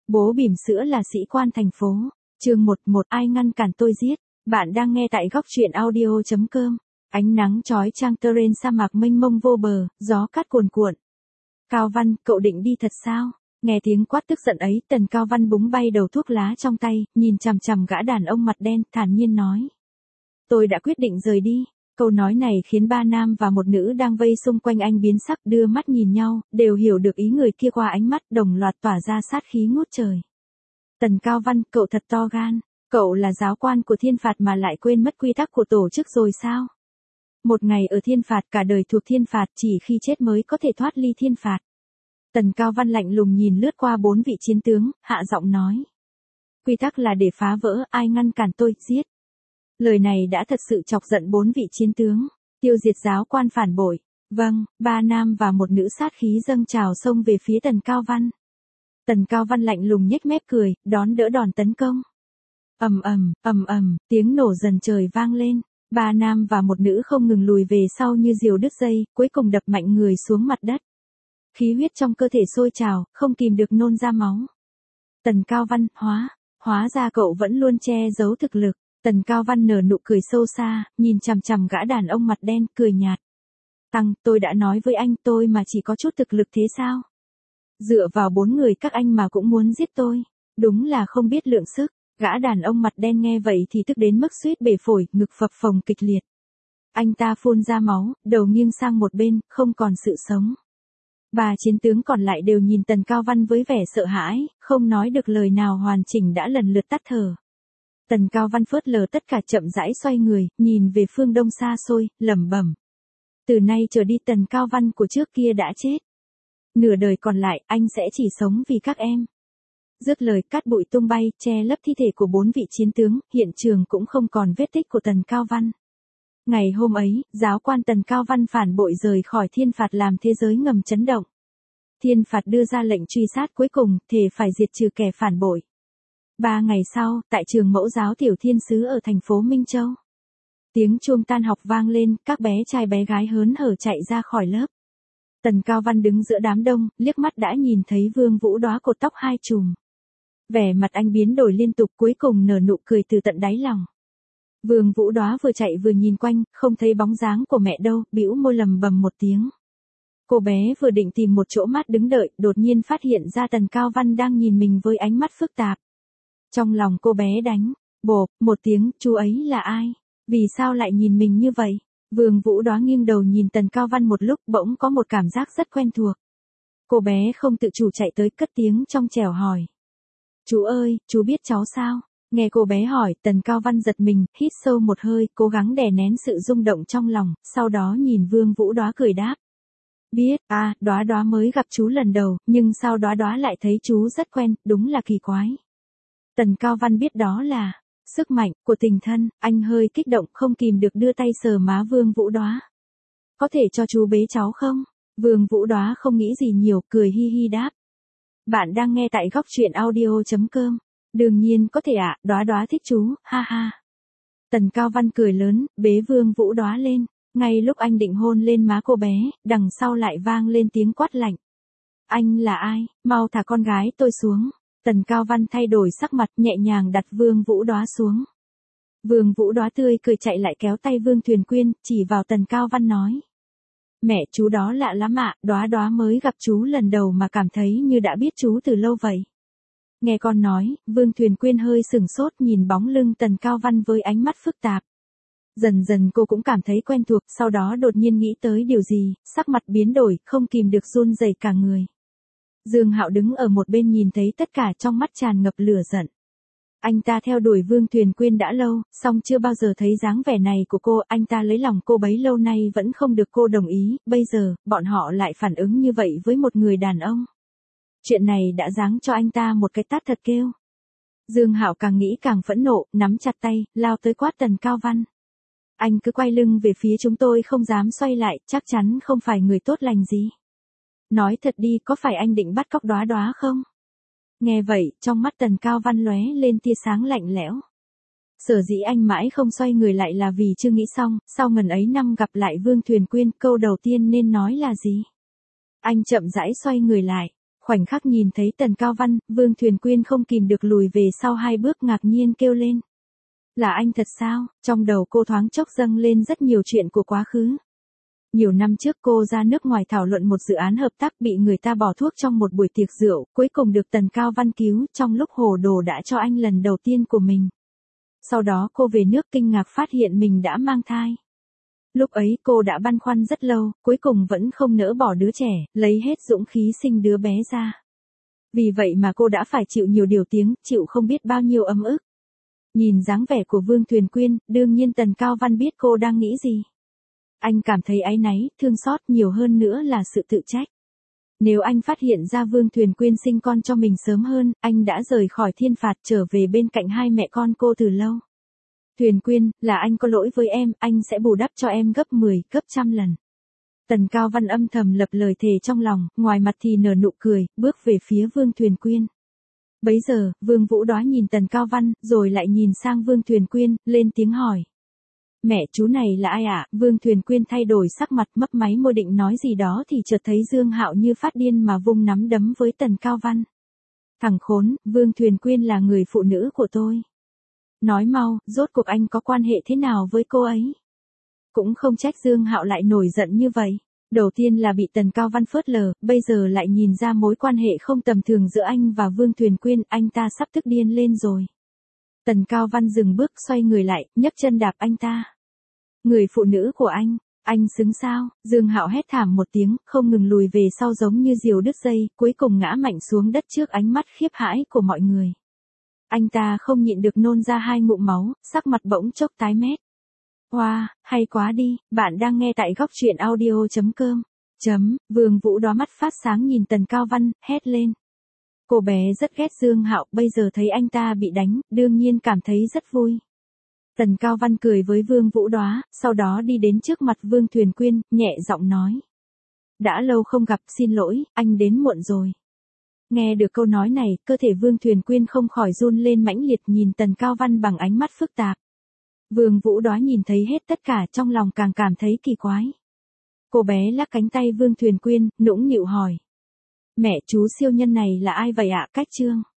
Bố bỉm sữa là sĩ quan thành phố. Chương 11 ai ngăn cản tôi giết. Bạn đang nghe tại góc truyện audio.com. Ánh nắng chói chang terrain sa mạc mênh mông vô bờ, gió cát cuồn cuộn. Cao Văn, cậu định đi thật sao? Nghe tiếng quát tức giận ấy, Tần Cao Văn búng bay đầu thuốc lá trong tay, nhìn chằm chằm gã đàn ông mặt đen, thản nhiên nói. Tôi đã quyết định rời đi. Câu nói này khiến ba nam và một nữ đang vây xung quanh anh biến sắc, đưa mắt nhìn nhau, đều hiểu được ý người kia qua ánh mắt, đồng loạt tỏa ra sát khí ngút trời. Tần Cao Văn, cậu thật to gan. Cậu là giáo quan của thiên phạt mà lại quên mất quy tắc của tổ chức rồi sao? Một ngày ở thiên phạt, cả đời thuộc thiên phạt, chỉ khi chết mới có thể thoát ly thiên phạt. Tần Cao Văn lạnh lùng nhìn lướt qua 4 vị chiến tướng, hạ giọng nói. Quy tắc là để phá vỡ, ai ngăn cản tôi, giết. Lời này đã thật sự chọc giận 4 vị chiến tướng. Tiêu diệt giáo quan phản bội. Vâng, ba nam và một nữ sát khí dâng trào xông về phía Tần Cao Văn. Tần Cao Văn lạnh lùng nhếch mép cười, đón đỡ đòn tấn công. Tiếng nổ dần trời vang lên. Ba nam và một nữ không ngừng lùi về sau như diều đứt dây, cuối cùng đập mạnh người xuống mặt đất. Khí huyết trong cơ thể sôi trào, không kìm được nôn ra máu. Tần Cao Văn, hóa ra cậu vẫn luôn che giấu thực lực. Tần Cao Văn nở nụ cười sâu xa, nhìn chằm chằm gã đàn ông mặt đen, cười nhạt. Tôi đã nói với anh, tôi mà chỉ có chút thực lực thế sao? Dựa vào 4 người các anh mà cũng muốn giết tôi. Đúng là không biết lượng sức. Gã đàn ông mặt đen nghe vậy thì tức đến mức suýt bể phổi, ngực phập phồng kịch liệt. Anh ta phun ra máu, đầu nghiêng sang một bên, không còn sự sống. Ba chiến tướng còn lại đều nhìn Tần Cao Văn với vẻ sợ hãi, không nói được lời nào hoàn chỉnh đã lần lượt tắt thở. Tần Cao Văn phớt lờ tất cả chậm rãi xoay người, nhìn về phương đông xa xôi, lẩm bẩm. Từ nay trở đi Tần Cao Văn của trước kia đã chết. Nửa đời còn lại, anh sẽ chỉ sống vì các em. Dứt lời, cát bụi tung bay, che lấp thi thể của 4 vị chiến tướng, hiện trường cũng không còn vết tích của Tần Cao Văn. Ngày hôm ấy, giáo quan Tần Cao Văn phản bội rời khỏi thiên phạt làm thế giới ngầm chấn động. Thiên phạt đưa ra lệnh truy sát cuối cùng, thề phải diệt trừ kẻ phản bội. 3 ngày sau, tại trường mẫu giáo Tiểu Thiên Sứ ở thành phố Minh Châu. Tiếng chuông tan học vang lên, các bé trai bé gái hớn hở chạy ra khỏi lớp. Tần Cao Văn đứng giữa đám đông, liếc mắt đã nhìn thấy Vương Vũ Đóa cột tóc 2 chùm. Vẻ mặt anh biến đổi liên tục, cuối cùng nở nụ cười từ tận đáy lòng. Vương Vũ Đóa vừa chạy vừa nhìn quanh, không thấy bóng dáng của mẹ đâu, bĩu môi lầm bầm một tiếng. Cô bé vừa định tìm một chỗ mát đứng đợi, đột nhiên phát hiện ra Tần Cao Văn đang nhìn mình với ánh mắt phức tạp. Trong lòng cô bé đánh, bộp, một tiếng, chú ấy là ai? Vì sao lại nhìn mình như vậy? Vương Vũ Đóa nghiêng đầu nhìn Tần Cao Văn một lúc, bỗng có một cảm giác rất quen thuộc. Cô bé không tự chủ chạy tới, cất tiếng trong trẻo hỏi. Chú ơi, chú biết cháu sao? Nghe cô bé hỏi, Tần Cao Văn giật mình, hít sâu một hơi, cố gắng đè nén sự rung động trong lòng, sau đó nhìn Vương Vũ Đóa cười đáp. Biết, Đóa Đóa mới gặp chú lần đầu, nhưng sao Đóa Đóa lại thấy chú rất quen, đúng là kỳ quái. Tần Cao Văn biết đó là sức mạnh của tình thân, anh hơi kích động không kìm được đưa tay sờ má Vương Vũ Đóa. Có thể cho chú bế cháu không? Vương Vũ Đóa không nghĩ gì nhiều, cười hi hi đáp. Bạn đang nghe tại góc truyện audio.com. Đương nhiên có thể ạ, Đóa Đóa thích chú, ha ha. Tần Cao Văn cười lớn, bế Vương Vũ Đóa lên. Ngay lúc anh định hôn lên má cô bé, đằng sau lại vang lên tiếng quát lạnh. Anh là ai? Mau thả con gái tôi xuống. Tần Cao Văn thay đổi sắc mặt, nhẹ nhàng đặt Vương Vũ Đóa xuống. Vương Vũ Đóa tươi cười chạy lại kéo tay Vương Thuyền Quyên, chỉ vào Tần Cao Văn nói. Mẹ chú đó lạ lắm ạ, Đóa Đóa mới gặp chú lần đầu mà cảm thấy như đã biết chú từ lâu vậy. Nghe con nói, Vương Thuyền Quyên hơi sửng sốt nhìn bóng lưng Tần Cao Văn với ánh mắt phức tạp. Dần dần cô cũng cảm thấy quen thuộc, sau đó đột nhiên nghĩ tới điều gì, sắc mặt biến đổi, không kìm được run rẩy cả người. Dương Hạo đứng ở một bên nhìn thấy tất cả trong mắt tràn ngập lửa giận. Anh ta theo đuổi Vương Thuyền Quyên đã lâu, song chưa bao giờ thấy dáng vẻ này của cô, anh ta lấy lòng cô bấy lâu nay vẫn không được cô đồng ý, bây giờ, bọn họ lại phản ứng như vậy với một người đàn ông. Chuyện này đã giáng cho anh ta một cái tát thật kêu. Dương Hạo càng nghĩ càng phẫn nộ, nắm chặt tay, lao tới quát Tần Cao Văn. Anh cứ quay lưng về phía chúng tôi không dám xoay lại, chắc chắn không phải người tốt lành gì. Nói thật đi, có phải anh định bắt cóc Đóa Đóa không? Nghe vậy, trong mắt Tần Cao Văn lóe lên tia sáng lạnh lẽo. Sở dĩ anh mãi không xoay người lại là vì chưa nghĩ xong, sau ngần ấy năm gặp lại Vương Thuyền Quyên, câu đầu tiên nên nói là gì? Anh chậm rãi xoay người lại. Khoảnh khắc nhìn thấy Tần Cao Văn, Vương Thuyền Quyên không kìm được lùi về sau 2 bước ngạc nhiên kêu lên. Là anh thật sao? Trong đầu cô thoáng chốc dâng lên rất nhiều chuyện của quá khứ. Nhiều năm trước cô ra nước ngoài thảo luận một dự án hợp tác bị người ta bỏ thuốc trong một buổi tiệc rượu, cuối cùng được Tần Cao Văn cứu, trong lúc hồ đồ đã cho anh lần đầu tiên của mình. Sau đó cô về nước kinh ngạc phát hiện mình đã mang thai. Lúc ấy cô đã băn khoăn rất lâu, cuối cùng vẫn không nỡ bỏ đứa trẻ, lấy hết dũng khí sinh đứa bé ra. Vì vậy mà cô đã phải chịu nhiều điều tiếng, chịu không biết bao nhiêu ấm ức. Nhìn dáng vẻ của Vương Thuyền Quyên, đương nhiên Tần Cao Văn biết cô đang nghĩ gì. Anh cảm thấy áy náy, thương xót, nhiều hơn nữa là sự tự trách. Nếu anh phát hiện ra Vương Thuyền Quyên sinh con cho mình sớm hơn, anh đã rời khỏi thiên phạt trở về bên cạnh hai mẹ con cô từ lâu. Thuyền Quyên, là anh có lỗi với em, anh sẽ bù đắp cho em gấp 10, gấp trăm lần. Tần Cao Văn âm thầm lập lời thề trong lòng, ngoài mặt thì nở nụ cười, bước về phía Vương Thuyền Quyên. Bấy giờ, Vương Vũ Đóa nhìn Tần Cao Văn, rồi lại nhìn sang Vương Thuyền Quyên, lên tiếng hỏi. Mẹ chú này là ai ạ? Vương Thuyền Quyên thay đổi sắc mặt, mấp máy môi định nói gì đó thì chợt thấy Dương Hạo như phát điên mà vung nắm đấm với Tần Cao Văn. Thằng khốn, Vương Thuyền Quyên là người phụ nữ của tôi. Nói mau, rốt cuộc anh có quan hệ thế nào với cô ấy? Cũng không trách Dương Hạo lại nổi giận như vậy. Đầu tiên là bị Tần Cao Văn phớt lờ, bây giờ lại nhìn ra mối quan hệ không tầm thường giữa anh và Vương Thuyền Quyên, anh ta sắp tức điên lên rồi. Tần Cao Văn dừng bước xoay người lại, nhấc chân đạp anh ta. Người phụ nữ của anh xứng sao? Dương Hạo hét thảm một tiếng, không ngừng lùi về sau giống như diều đứt dây, cuối cùng ngã mạnh xuống đất trước ánh mắt khiếp hãi của mọi người. Anh ta không nhịn được nôn ra 2 ngụm máu, sắc mặt bỗng chốc tái mét. Wow, hay quá đi, bạn đang nghe tại góc truyện audio.com. Vương Vũ Đóa mắt phát sáng nhìn Tần Cao Văn, hét lên. Cô bé rất ghét Dương Hạo, bây giờ thấy anh ta bị đánh, đương nhiên cảm thấy rất vui. Tần Cao Văn cười với Vương Vũ Đóa, sau đó đi đến trước mặt Vương Thuyền Quyên, nhẹ giọng nói. Đã lâu không gặp, xin lỗi, anh đến muộn rồi. Nghe được câu nói này, cơ thể Vương Thuyền Quyên không khỏi run lên mãnh liệt nhìn Tần Cao Văn bằng ánh mắt phức tạp. Vương Vũ Đóa nhìn thấy hết tất cả trong lòng càng cảm thấy kỳ quái. Cô bé lắc cánh tay Vương Thuyền Quyên, nũng nịu hỏi. Mẹ chú siêu nhân này là ai vậy ạ? Cách Trương.